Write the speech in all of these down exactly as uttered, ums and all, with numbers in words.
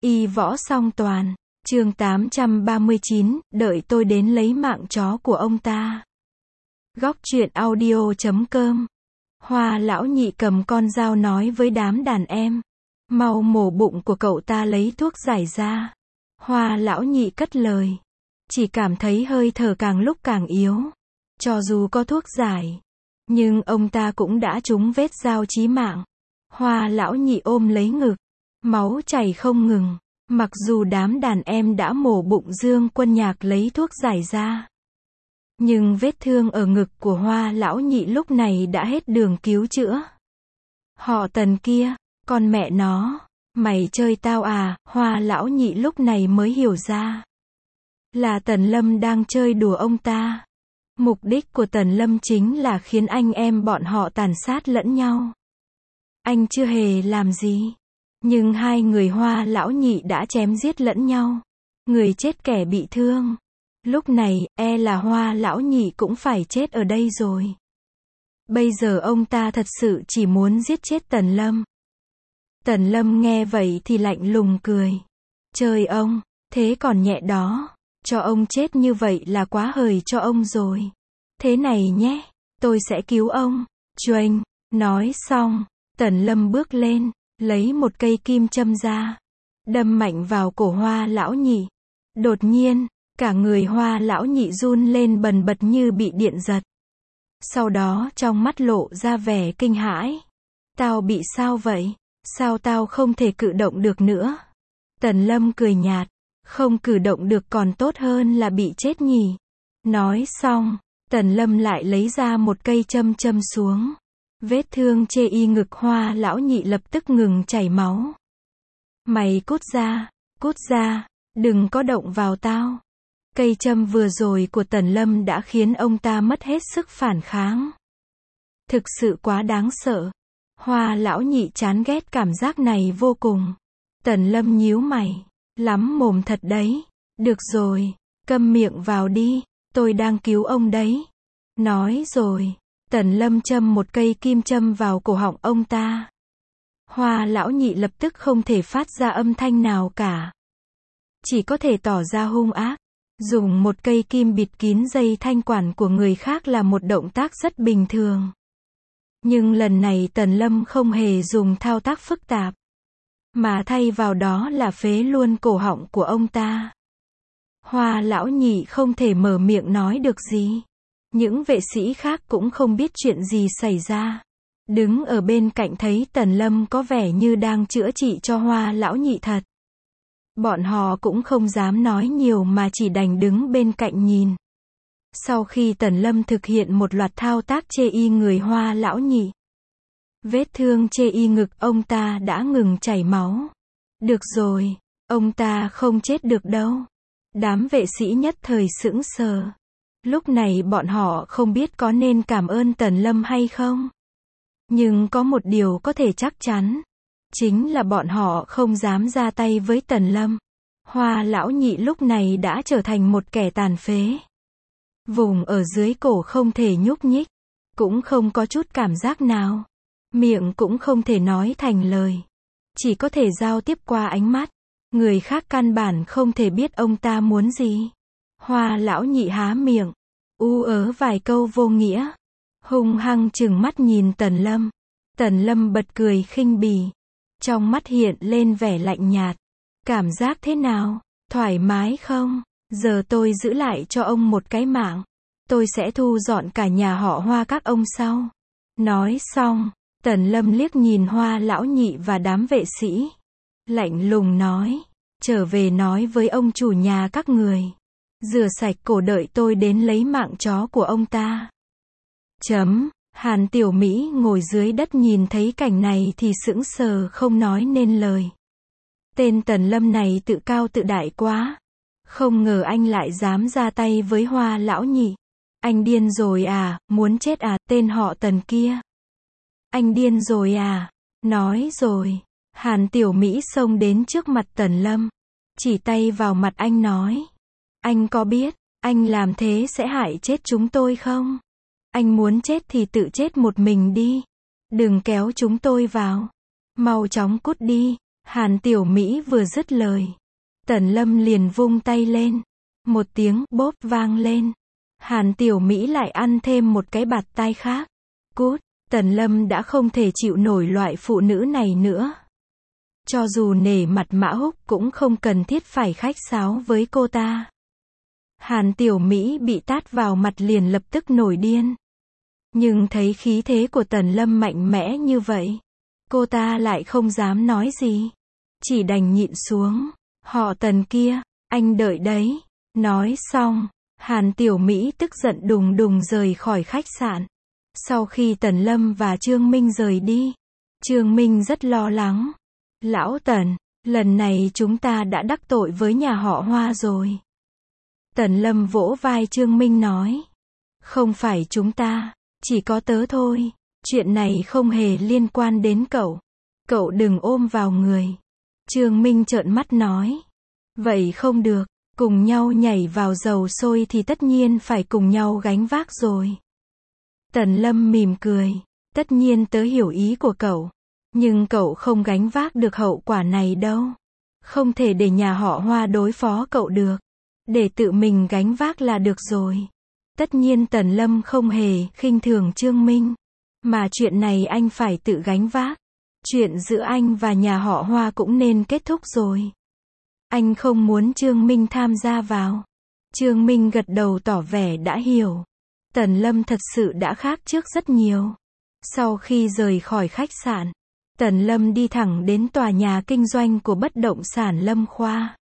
Y võ song toàn, chương tám trăm ba mươi chín, đợi tôi đến lấy mạng chó của ông ta. Góc truyện audio chấm com. Hoa lão nhị cầm con dao nói với đám đàn em. Mau mổ bụng của cậu ta lấy thuốc giải ra. Hoa lão nhị cất lời. Chỉ cảm thấy hơi thở càng lúc càng yếu. Cho dù có thuốc giải, nhưng ông ta cũng đã trúng vết dao chí mạng. Hoa lão nhị ôm lấy ngực. Máu chảy không ngừng. Mặc dù đám đàn em đã mổ bụng Dương Quân Nhạc lấy thuốc giải ra, nhưng vết thương ở ngực của Hoa lão nhị lúc này đã hết đường cứu chữa. Họ Tần kia, con mẹ nó, mày chơi tao à? Hoa lão nhị lúc này mới hiểu ra là Tần Lâm đang chơi đùa ông ta. Mục đích của Tần Lâm chính là khiến anh em bọn họ tàn sát lẫn nhau. Anh chưa hề làm gì, nhưng hai người Hoa lão nhị đã chém giết lẫn nhau. Người chết kẻ bị thương. Lúc này, e là Hoa lão nhị cũng phải chết ở đây rồi. Bây giờ ông ta thật sự chỉ muốn giết chết Tần Lâm. Tần Lâm nghe vậy thì lạnh lùng cười. Trời ông, thế còn nhẹ đó. Cho ông chết như vậy là quá hời cho ông rồi. Thế này nhé, tôi sẽ cứu ông. Choành, nói xong, Tần Lâm bước lên, lấy một cây kim châm ra, đâm mạnh vào cổ Hoa lão nhị. Đột nhiên, cả người Hoa lão nhị run lên bần bật như bị điện giật. Sau đó trong mắt lộ ra vẻ kinh hãi. Tao bị sao vậy? Sao tao không thể cử động được nữa? Tần Lâm cười nhạt. Không cử động được còn tốt hơn là bị chết nhỉ. Nói xong, Tần Lâm lại lấy ra một cây châm châm xuống. Vết thương chê y ngực Hoa lão nhị lập tức ngừng chảy máu. Mày cút ra, cút ra, đừng có động vào tao. Cây châm vừa rồi của Tần Lâm đã khiến ông ta mất hết sức phản kháng. Thực sự quá đáng sợ. Hoa lão nhị chán ghét cảm giác này vô cùng. Tần Lâm nhíu mày. Lắm mồm thật đấy. Được rồi, câm miệng vào đi, tôi đang cứu ông đấy. Nói rồi, Tần Lâm châm một cây kim châm vào cổ họng ông ta. Hoa lão nhị lập tức không thể phát ra âm thanh nào cả. Chỉ có thể tỏ ra hung ác. Dùng một cây kim bịt kín dây thanh quản của người khác là một động tác rất bình thường. Nhưng lần này Tần Lâm không hề dùng thao tác phức tạp, mà thay vào đó là phế luôn cổ họng của ông ta. Hoa lão nhị không thể mở miệng nói được gì. Những vệ sĩ khác cũng không biết chuyện gì xảy ra. Đứng ở bên cạnh thấy Tần Lâm có vẻ như đang chữa trị cho Hoa lão nhị thật. Bọn họ cũng không dám nói nhiều mà chỉ đành đứng bên cạnh nhìn. Sau khi Tần Lâm thực hiện một loạt thao tác chê y người Hoa lão nhị, vết thương chê y ngực ông ta đã ngừng chảy máu. Được rồi, ông ta không chết được đâu. Đám vệ sĩ nhất thời sững sờ. Lúc này bọn họ không biết có nên cảm ơn Tần Lâm hay không. Nhưng có một điều có thể chắc chắn, chính là bọn họ không dám ra tay với Tần Lâm. Hoa lão nhị lúc này đã trở thành một kẻ tàn phế. Vùng ở dưới cổ không thể nhúc nhích, cũng không có chút cảm giác nào. Miệng cũng không thể nói thành lời. Chỉ có thể giao tiếp qua ánh mắt. Người khác căn bản không thể biết ông ta muốn gì. Hoa lão nhị há miệng, u ớ vài câu vô nghĩa, hung hăng trừng mắt nhìn Tần Lâm. Tần Lâm bật cười khinh bỉ. Trong mắt hiện lên vẻ lạnh nhạt. Cảm giác thế nào? Thoải mái không? Giờ tôi giữ lại cho ông một cái mạng. Tôi sẽ thu dọn cả nhà họ Hoa các ông sau. Nói xong, Tần Lâm liếc nhìn Hoa lão nhị và đám vệ sĩ. Lạnh lùng nói. Trở về nói với ông chủ nhà các người. Rửa sạch cổ đợi tôi đến lấy mạng chó của ông ta. Chấm. Hàn Tiểu Mỹ ngồi dưới đất nhìn thấy cảnh này thì sững sờ không nói nên lời. Tên Tần Lâm này tự cao tự đại quá. Không ngờ anh lại dám ra tay với Hoa lão nhị. Anh điên rồi à, muốn chết à, tên họ Tần kia. Anh điên rồi à, nói rồi. Hàn Tiểu Mỹ xông đến trước mặt Tần Lâm. Chỉ tay vào mặt anh nói. Anh có biết, anh làm thế sẽ hại chết chúng tôi không? Anh muốn chết thì tự chết một mình đi. Đừng kéo chúng tôi vào. Mau chóng cút đi. Hàn Tiểu Mỹ vừa dứt lời, Tần Lâm liền vung tay lên. Một tiếng bốp vang lên. Hàn Tiểu Mỹ lại ăn thêm một cái bạt tai khác. Cút, Tần Lâm đã không thể chịu nổi loại phụ nữ này nữa. Cho dù nể mặt Mã Húc cũng không cần thiết phải khách sáo với cô ta. Hàn Tiểu Mỹ bị tát vào mặt liền lập tức nổi điên. Nhưng thấy khí thế của Tần Lâm mạnh mẽ như vậy, cô ta lại không dám nói gì. Chỉ đành nhịn xuống. Họ Tần kia, anh đợi đấy. Nói xong, Hàn Tiểu Mỹ tức giận đùng đùng rời khỏi khách sạn. Sau khi Tần Lâm và Trương Minh rời đi, Trương Minh rất lo lắng. Lão Tần, lần này chúng ta đã đắc tội với nhà họ Hoa rồi. Tần Lâm vỗ vai Trương Minh nói. Không phải chúng ta, chỉ có tớ thôi. Chuyện này không hề liên quan đến cậu. Cậu đừng ôm vào người. Trương Minh trợn mắt nói. Vậy không được, cùng nhau nhảy vào dầu sôi thì tất nhiên phải cùng nhau gánh vác rồi. Tần Lâm mỉm cười. Tất nhiên tớ hiểu ý của cậu. Nhưng cậu không gánh vác được hậu quả này đâu. Không thể để nhà họ Hoa đối phó cậu được. Để tự mình gánh vác là được rồi. Tất nhiên Tần Lâm không hề khinh thường Trương Minh. Mà chuyện này anh phải tự gánh vác. Chuyện giữa anh và nhà họ Hoa cũng nên kết thúc rồi. Anh không muốn Trương Minh tham gia vào. Trương Minh gật đầu tỏ vẻ đã hiểu. Tần Lâm thật sự đã khác trước rất nhiều. Sau khi rời khỏi khách sạn, Tần Lâm đi thẳng đến tòa nhà kinh doanh của bất động sản Lâm Khoa.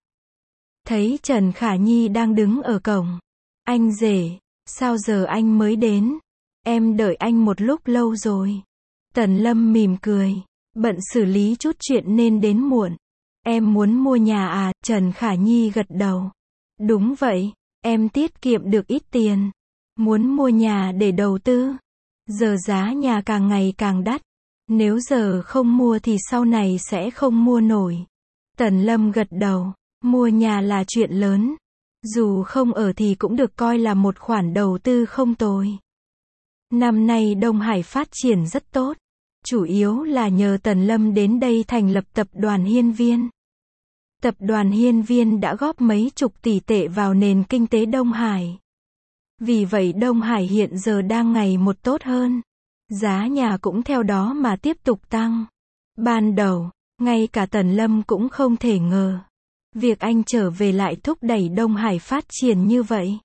Thấy Trần Khả Nhi đang đứng ở cổng. Anh rể, sao giờ anh mới đến? Em đợi anh một lúc lâu rồi. Tần Lâm mỉm cười. Bận xử lý chút chuyện nên đến muộn. Em muốn mua nhà à? Trần Khả Nhi gật đầu. Đúng vậy, em tiết kiệm được ít tiền. Muốn mua nhà để đầu tư. Giờ giá nhà càng ngày càng đắt. Nếu giờ không mua thì sau này sẽ không mua nổi. Tần Lâm gật đầu. Mua nhà là chuyện lớn. Dù không ở thì cũng được coi là một khoản đầu tư không tồi. Năm nay Đông Hải phát triển rất tốt. Chủ yếu là nhờ Tần Lâm đến đây thành lập tập đoàn Hiên Viên. Tập đoàn Hiên Viên đã góp mấy chục tỷ tệ vào nền kinh tế Đông Hải. Vì vậy Đông Hải hiện giờ đang ngày một tốt hơn. Giá nhà cũng theo đó mà tiếp tục tăng. Ban đầu, ngay cả Tần Lâm cũng không thể ngờ. Việc anh trở về lại thúc đẩy Đông Hải phát triển như vậy.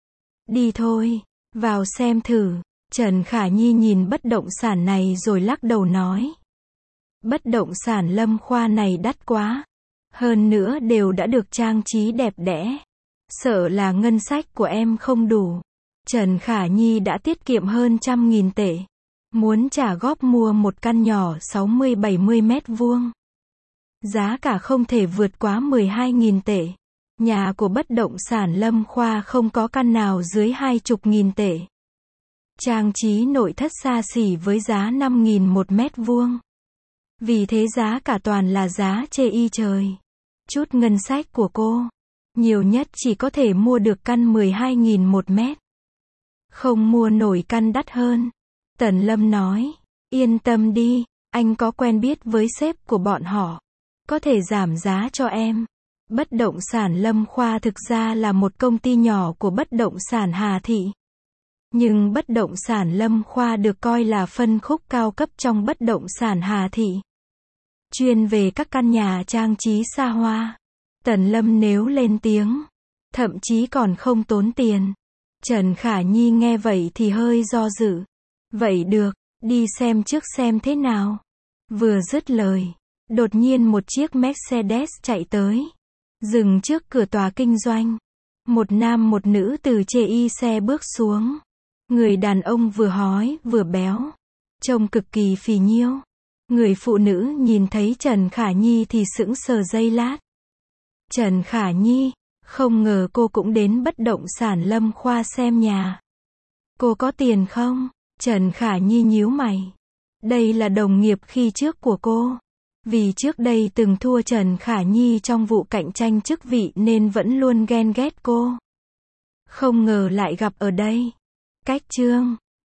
Đi thôi, vào xem thử. Trần Khả Nhi nhìn bất động sản này rồi lắc đầu nói. Bất động sản Lâm Khoa này đắt quá. Hơn nữa đều đã được trang trí đẹp đẽ. Sợ là ngân sách của em không đủ. Trần Khả Nhi đã tiết kiệm hơn trăm nghìn tệ. Muốn trả góp mua một căn nhỏ sáu mươi bảy mươi mét vuông. Giá cả không thể vượt quá mười hai nghìn tệ. Nhà của bất động sản Lâm Khoa không có căn nào dưới hai mươi nghìn tệ. Trang trí nội thất xa xỉ với giá năm nghìn một mét vuông. Vì thế giá cả toàn là giá chê y trời. Chút ngân sách của cô, nhiều nhất chỉ có thể mua được căn mười hai nghìn một mét. Không mua nổi căn đắt hơn. Tần Lâm nói, yên tâm đi, anh có quen biết với sếp của bọn họ. Có thể giảm giá cho em. Bất động sản Lâm Khoa thực ra là một công ty nhỏ của bất động sản Hà Thị. Nhưng bất động sản Lâm Khoa được coi là phân khúc cao cấp trong bất động sản Hà Thị. Chuyên về các căn nhà trang trí xa hoa. Tần Lâm nếu lên tiếng, thậm chí còn không tốn tiền. Trần Khả Nhi nghe vậy thì hơi do dự. Vậy được, đi xem trước xem thế nào. Vừa dứt lời, đột nhiên một chiếc Mercedes chạy tới. Dừng trước cửa tòa kinh doanh. Một nam một nữ từ chê y xe bước xuống. Người đàn ông vừa hói vừa béo. Trông cực kỳ phì nhiêu. Người phụ nữ nhìn thấy Trần Khả Nhi thì sững sờ giây lát. Trần Khả Nhi, không ngờ cô cũng đến bất động sản Lâm Khoa xem nhà. Cô có tiền không? Trần Khả Nhi nhíu mày. Đây là đồng nghiệp khi trước của cô. Vì trước đây từng thua Trần Khả Nhi trong vụ cạnh tranh chức vị nên vẫn luôn ghen ghét cô. Không ngờ lại gặp ở đây. Cách chương